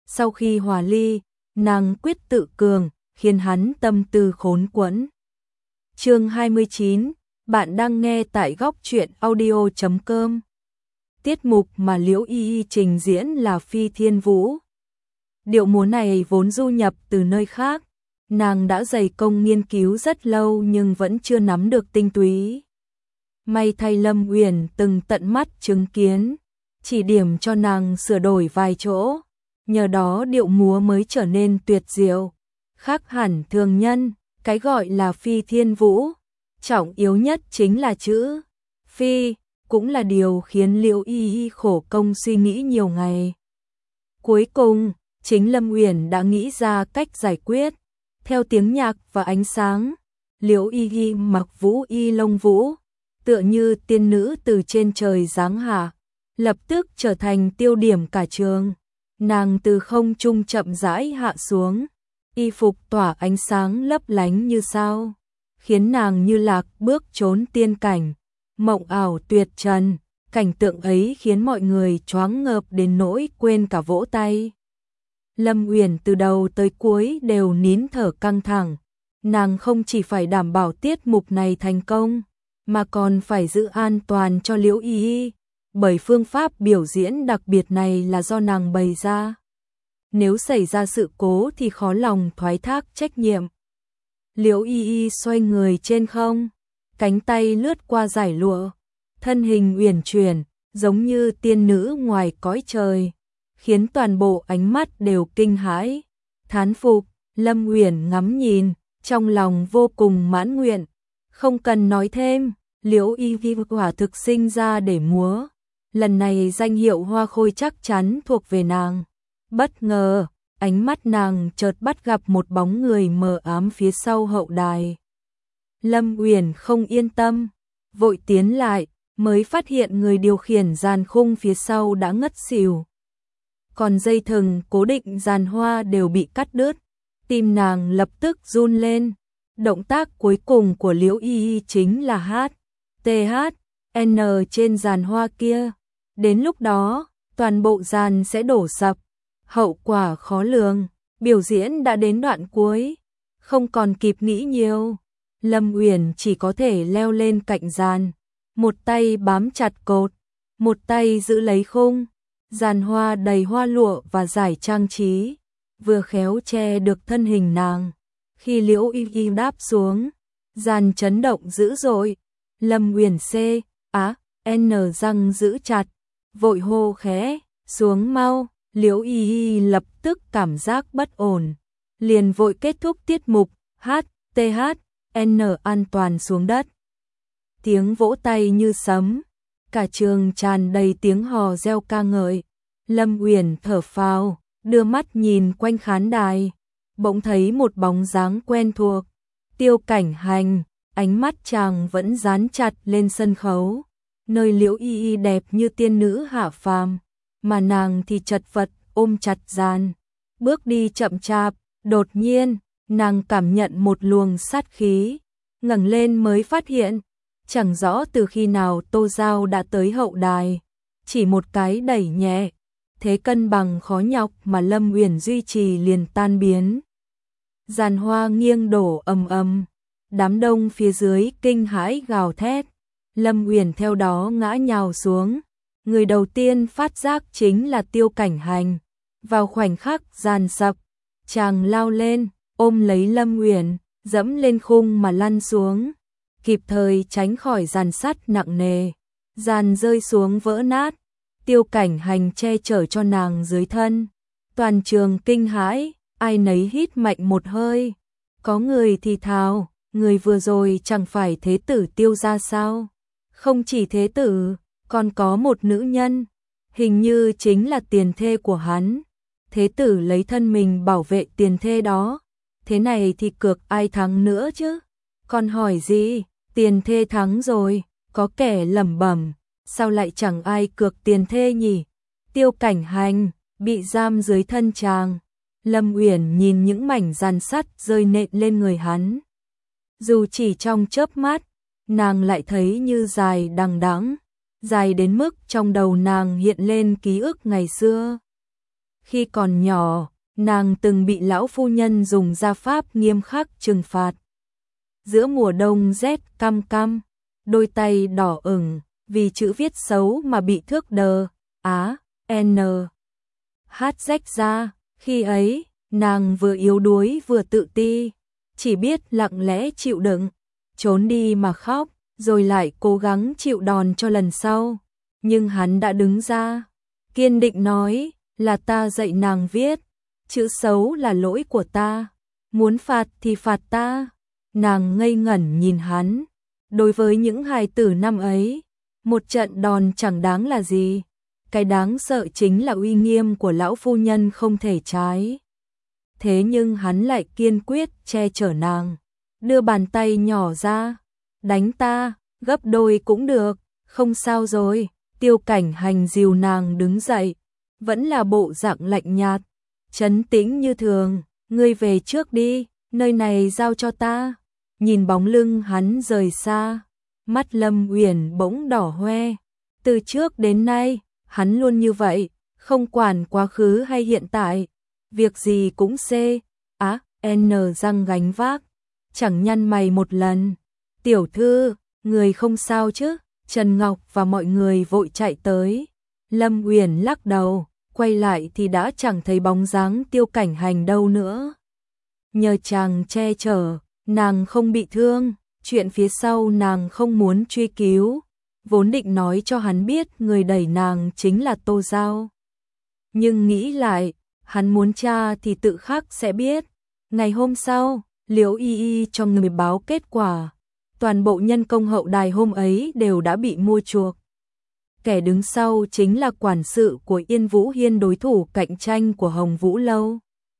sau khi hòa ly, nàng quyết tự cường, khiến hắn tâm tư khốn quẫn. Chương 29, bạn đang nghe tại góc truyện audio.com. Tiết mục mà Liễu Y Y trình diễn là Phi Thiên Vũ. Điệu múa này vốn du nhập từ nơi khác, nàng đã dày công nghiên cứu rất lâu nhưng vẫn chưa nắm được tinh túy. May thay Lâm Uyển từng tận mắt chứng kiến, chỉ điểm cho nàng sửa đổi vài chỗ, nhờ đó điệu múa mới trở nên tuyệt diệu, khác hẳn thường nhân. Cái gọi là Phi Thiên Vũ, trọng yếu nhất chính là chữ Phi, cũng là điều khiến Liễu Y Y khổ công suy nghĩ nhiều ngày. Cuối cùng, chính Lâm Uyển đã nghĩ ra cách giải quyết. Theo tiếng nhạc và ánh sáng, Liễu Y Y mặc vũ y lông vũ, tựa như tiên nữ từ trên trời giáng hạ, lập tức trở thành tiêu điểm cả trường. Nàng từ không trung chậm rãi hạ xuống, y phục tỏa ánh sáng lấp lánh như sao, khiến nàng như lạc bước trốn tiên cảnh, mộng ảo tuyệt trần. Cảnh tượng ấy khiến mọi người choáng ngợp đến nỗi quên cả vỗ tay. Lâm Uyển từ đầu tới cuối đều nín thở căng thẳng, nàng không chỉ phải đảm bảo tiết mục này thành công, mà còn phải giữ an toàn cho Liễu Y Y, bởi phương pháp biểu diễn đặc biệt này là do nàng bày ra. Nếu xảy ra sự cố thì khó lòng thoái thác trách nhiệm. Liễu Y Y xoay người trên không, cánh tay lướt qua dải lụa, thân hình uyển chuyển, giống như tiên nữ ngoài cõi trời, khiến toàn bộ ánh mắt đều kinh hãi, thán phục. Lâm Uyển ngắm nhìn, trong lòng vô cùng mãn nguyện, không cần nói thêm, Liễu Y Y quả thực sinh ra để múa, lần này danh hiệu hoa khôi chắc chắn thuộc về nàng. Bất ngờ, ánh mắt nàng chợt bắt gặp một bóng người mờ ám phía sau hậu đài. Lâm Uyển không yên tâm, vội tiến lại, mới phát hiện người điều khiển giàn khung phía sau đã ngất xỉu. Còn dây thừng cố định giàn hoa đều bị cắt đứt, tim nàng lập tức run lên. Động tác cuối cùng của Liễu Y Y chính là hát, TH, N trên giàn hoa kia. Đến lúc đó, toàn bộ giàn sẽ đổ sập. Hậu quả khó lường, biểu diễn đã đến đoạn cuối, không còn kịp nghĩ nhiều. Lâm Uyển chỉ có thể leo lên cạnh giàn, một tay bám chặt cột, một tay giữ lấy khung. Giàn hoa đầy hoa lụa và giải trang trí, vừa khéo che được thân hình nàng. Khi Liễu Y Y đáp xuống, giàn chấn động dữ dội. Lâm Uyển N răng giữ chặt, vội hô khẽ, xuống mau. Liễu Y Y lập tức cảm giác bất ổn, liền vội kết thúc tiết mục, N an toàn xuống đất. Tiếng vỗ tay như sấm, cả trường tràn đầy tiếng hò reo ca ngợi. Lâm Uyển thở phào, đưa mắt nhìn quanh khán đài, bỗng thấy một bóng dáng quen thuộc, Tiêu Cảnh Hành. Ánh mắt chàng vẫn dán chặt lên sân khấu, nơi Liễu Y Y đẹp như tiên nữ hạ phàm, mà nàng thì chật vật ôm chặt giàn, bước đi chậm chạp. Đột nhiên, nàng cảm nhận một luồng sát khí, ngẩng lên mới phát hiện, chẳng rõ từ khi nào Tô Giao đã tới hậu đài, chỉ một cái đẩy nhẹ, thế cân bằng khó nhọc mà Lâm Uyển duy trì liền tan biến. Giàn hoa nghiêng đổ ầm ầm, đám đông phía dưới kinh hãi gào thét, Lâm Uyển theo đó ngã nhào xuống. Người đầu tiên phát giác chính là Tiêu Cảnh Hành. Vào khoảnh khắc giàn sập, chàng lao lên, ôm lấy Lâm Uyển, dẫm lên khung mà lăn xuống, kịp thời tránh khỏi giàn sắt nặng nề. Giàn rơi xuống vỡ nát, Tiêu Cảnh Hành che chở cho nàng dưới thân. Toàn trường kinh hãi, ai nấy hít mạnh một hơi. Có người thì thào, người vừa rồi chẳng phải thế tử Tiêu gia sao? Không chỉ thế tử, còn có một nữ nhân, hình như chính là tiền thê của hắn. Thế tử lấy thân mình bảo vệ tiền thê đó, thế này thì cược ai thắng nữa chứ? Còn hỏi gì, tiền thê thắng rồi. Có kẻ lẩm bẩm, sao lại chẳng ai cược tiền thê nhỉ? Tiêu Cảnh Hành bị giam dưới thân chàng. Lâm Uyển nhìn những mảnh giàn sắt rơi nện lên người hắn, dù chỉ trong chớp mắt, nàng lại thấy như dài đằng đẵng, dài đến mức trong đầu nàng hiện lên ký ức ngày xưa. Khi còn nhỏ, nàng từng bị lão phu nhân dùng gia pháp nghiêm khắc trừng phạt. Giữa mùa đông rét căm căm, đôi tay đỏ ửng vì chữ viết xấu mà bị thước đờ, á, n, h rách ra. Khi ấy, nàng vừa yếu đuối vừa tự ti, chỉ biết lặng lẽ chịu đựng, trốn đi mà khóc, rồi lại cố gắng chịu đòn cho lần sau. Nhưng hắn đã đứng ra, kiên định nói, là ta dạy nàng viết, chữ xấu là lỗi của ta, muốn phạt thì phạt ta. Nàng ngây ngẩn nhìn hắn, đối với những hài tử năm ấy, một trận đòn chẳng đáng là gì, cái đáng sợ chính là uy nghiêm của lão phu nhân không thể trái. Thế nhưng hắn lại kiên quyết che chở nàng, đưa bàn tay nhỏ ra, đánh ta, gấp đôi cũng được, không sao rồi. Tiêu Cảnh Hành dìu nàng đứng dậy, vẫn là bộ dạng lạnh nhạt, trấn tĩnh như thường, ngươi về trước đi, nơi này giao cho ta. Nhìn bóng lưng hắn rời xa, mắt Lâm Uyển bỗng đỏ hoe. Từ trước đến nay, hắn luôn như vậy, không quản quá khứ hay hiện tại, việc gì cũng n răng gánh vác, chẳng nhăn mày một lần. Tiểu thư, người không sao chứ? Trần Ngọc và mọi người vội chạy tới. Lâm Uyển lắc đầu, quay lại thì đã chẳng thấy bóng dáng Tiêu Cảnh Hành đâu nữa. Nhờ chàng che chở, nàng không bị thương, chuyện phía sau nàng không muốn truy cứu, vốn định nói cho hắn biết người đẩy nàng chính là Tô Giao. Nhưng nghĩ lại, hắn muốn tra thì tự khắc sẽ biết. Ngày hôm sau, Liễu Y Y cho người báo kết quả. Toàn bộ nhân công hậu đài hôm ấy đều đã bị mua chuộc. Kẻ đứng sau chính là quản sự của Yên Vũ Hiên, đối thủ cạnh tranh của Hồng Vũ Lâu.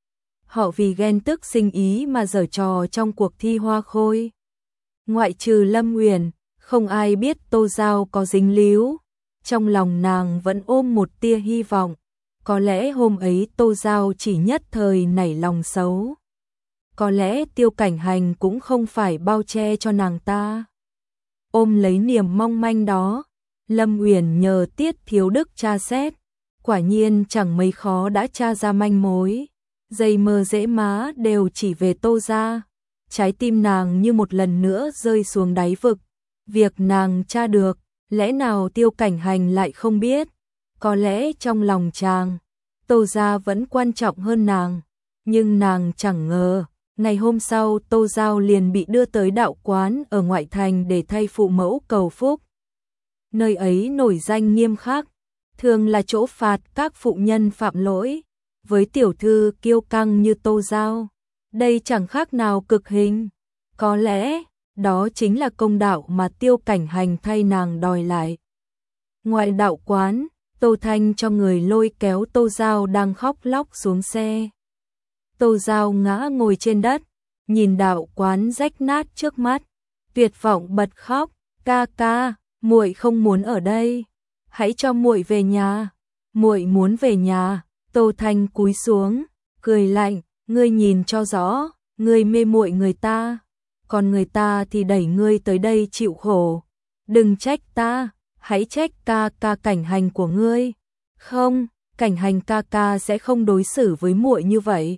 Họ vì ghen tức sinh ý mà giở trò trong cuộc thi hoa khôi. Ngoại trừ Lâm Uyển, không ai biết Tô Giao có dính líu. Trong lòng nàng vẫn ôm một tia hy vọng. Có lẽ hôm ấy Tô Giao chỉ nhất thời nảy lòng xấu. Có lẽ Tiêu Cảnh Hành cũng không phải bao che cho nàng ta. Ôm lấy niềm mong manh đó, Lâm Uyển nhờ Tiết Thiếu Đức tra xét. Quả nhiên chẳng mấy khó đã tra ra manh mối. Dây mơ rễ má đều chỉ về Tô gia. Trái tim nàng như một lần nữa rơi xuống đáy vực. Việc nàng tra được, lẽ nào Tiêu Cảnh Hành lại không biết? Có lẽ trong lòng chàng, Tô gia vẫn quan trọng hơn nàng. Nhưng nàng chẳng ngờ, ngày hôm sau Tô Giao liền bị đưa tới đạo quán ở ngoại thành để thay phụ mẫu cầu phúc. Nơi ấy nổi danh nghiêm khắc, thường là chỗ phạt các phụ nhân phạm lỗi. Với tiểu thư kiêu căng như Tô Giao, đây chẳng khác nào cực hình. Có lẽ, đó chính là công đạo mà Tiêu Cảnh Hành thay nàng đòi lại. Ngoài đạo quán, Tô Thanh cho người lôi kéo Tô Giao đang khóc lóc xuống xe. Tô Giao ngã ngồi trên đất, nhìn đạo quán rách nát trước mắt, tuyệt vọng bật khóc, "Ca ca, muội không muốn ở đây, hãy cho muội về nhà, muội muốn về nhà." Tô Thanh cúi xuống, cười lạnh, "Ngươi nhìn cho rõ, ngươi mê muội người ta, còn người ta thì đẩy ngươi tới đây chịu khổ. Đừng trách ta, hãy trách ca ca Cảnh Hành của ngươi. Không, Cảnh Hành ca ca sẽ không đối xử với muội như vậy.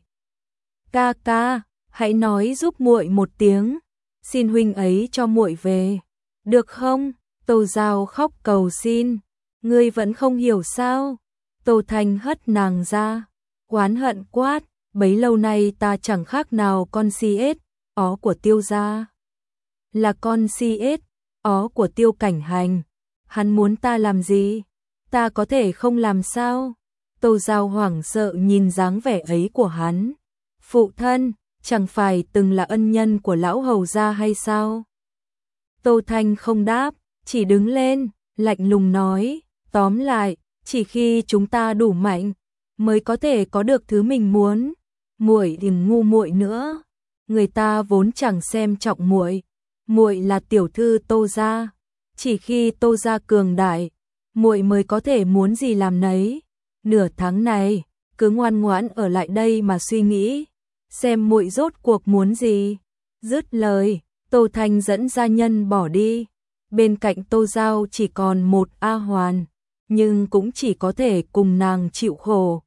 Ca ca, hãy nói giúp muội một tiếng, xin huynh ấy cho muội về, được không?" Tô Giao khóc cầu xin, "Ngươi vẫn không hiểu sao?" Tô Thanh hất nàng ra, oán hận quát, "Bấy lâu nay ta chẳng khác nào con si ếch ó của Tiêu gia. Là con si ếch ó của Tiêu Cảnh Hành. Hắn muốn ta làm gì? Ta có thể không làm sao?" Tô Giao hoảng sợ nhìn dáng vẻ ấy của hắn. "Phụ thân, chẳng phải từng là ân nhân của lão hầu gia hay sao?" Tô Thanh không đáp, chỉ đứng lên, lạnh lùng nói, "Tóm lại, chỉ khi chúng ta đủ mạnh, mới có thể có được thứ mình muốn. Muội đừng ngu muội nữa. Người ta vốn chẳng xem trọng muội. Muội là tiểu thư Tô gia. Chỉ khi Tô gia cường đại, muội mới có thể muốn gì làm nấy. Nửa tháng này, cứ ngoan ngoãn ở lại đây mà suy nghĩ, xem muội rốt cuộc muốn gì." Dứt lời, Tô Thanh dẫn gia nhân bỏ đi. Bên cạnh Tô Giao chỉ còn một A Hoàn, nhưng cũng chỉ có thể cùng nàng chịu khổ.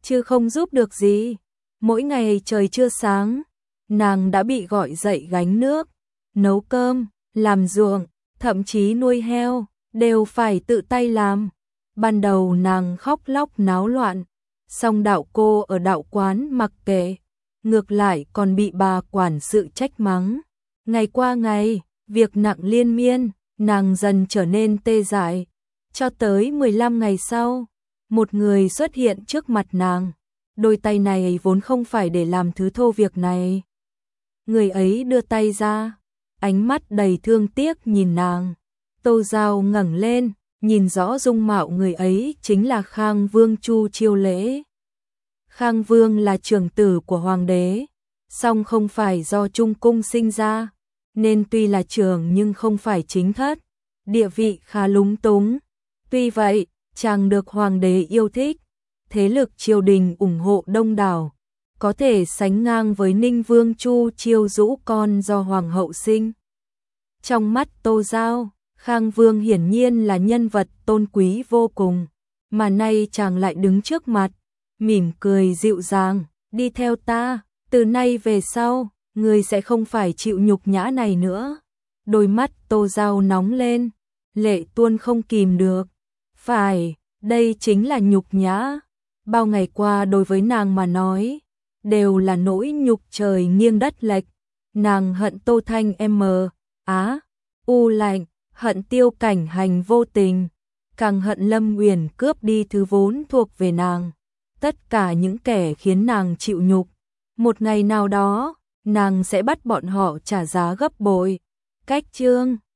chứ không giúp được gì. Mỗi ngày trời chưa sáng, nàng đã bị gọi dậy gánh nước, nấu cơm, làm ruộng, thậm chí nuôi heo, đều phải tự tay làm. Ban đầu nàng khóc lóc náo loạn, song đạo cô ở đạo quán mặc kệ, ngược lại còn bị bà quản sự trách mắng. Ngày qua ngày, việc nặng liên miên, nàng dần trở nên tê dại. Cho tới 15 ngày sau, một người xuất hiện trước mặt nàng. Đôi tay này vốn không phải để làm thứ thô việc này. Người ấy đưa tay ra, ánh mắt đầy thương tiếc nhìn nàng. Tô Giao ngẩng lên, nhìn rõ dung mạo người ấy chính là Khang Vương Chu Chiêu Lễ. Khang Vương là trưởng tử của hoàng đế, song không phải do Trung Cung sinh ra, nên tuy là trưởng nhưng không phải chính thất, địa vị khá lúng túng. Tuy vậy, chàng được hoàng đế yêu thích, thế lực triều đình ủng hộ đông đảo, có thể sánh ngang với Ninh Vương Chu Chiêu Dũ con do hoàng hậu sinh. Trong mắt Tô Giao, Khang Vương hiển nhiên là nhân vật tôn quý vô cùng, mà nay chàng lại đứng trước mặt, mỉm cười dịu dàng, đi theo ta, từ nay về sau, ngươi sẽ không phải chịu nhục nhã này nữa. Đôi mắt Tô Giao nóng lên, lệ tuôn không kìm được. Phải, đây chính là nhục nhã. Bao ngày qua đối với nàng mà nói, đều là nỗi nhục trời nghiêng đất lệch. Nàng hận Tô Thanh U lạnh, hận Tiêu Cảnh Hành vô tình, càng hận Lâm Uyển cướp đi thứ vốn thuộc về nàng. Tất cả những kẻ khiến nàng chịu nhục, một ngày nào đó, nàng sẽ bắt bọn họ trả giá gấp bội. Cách chương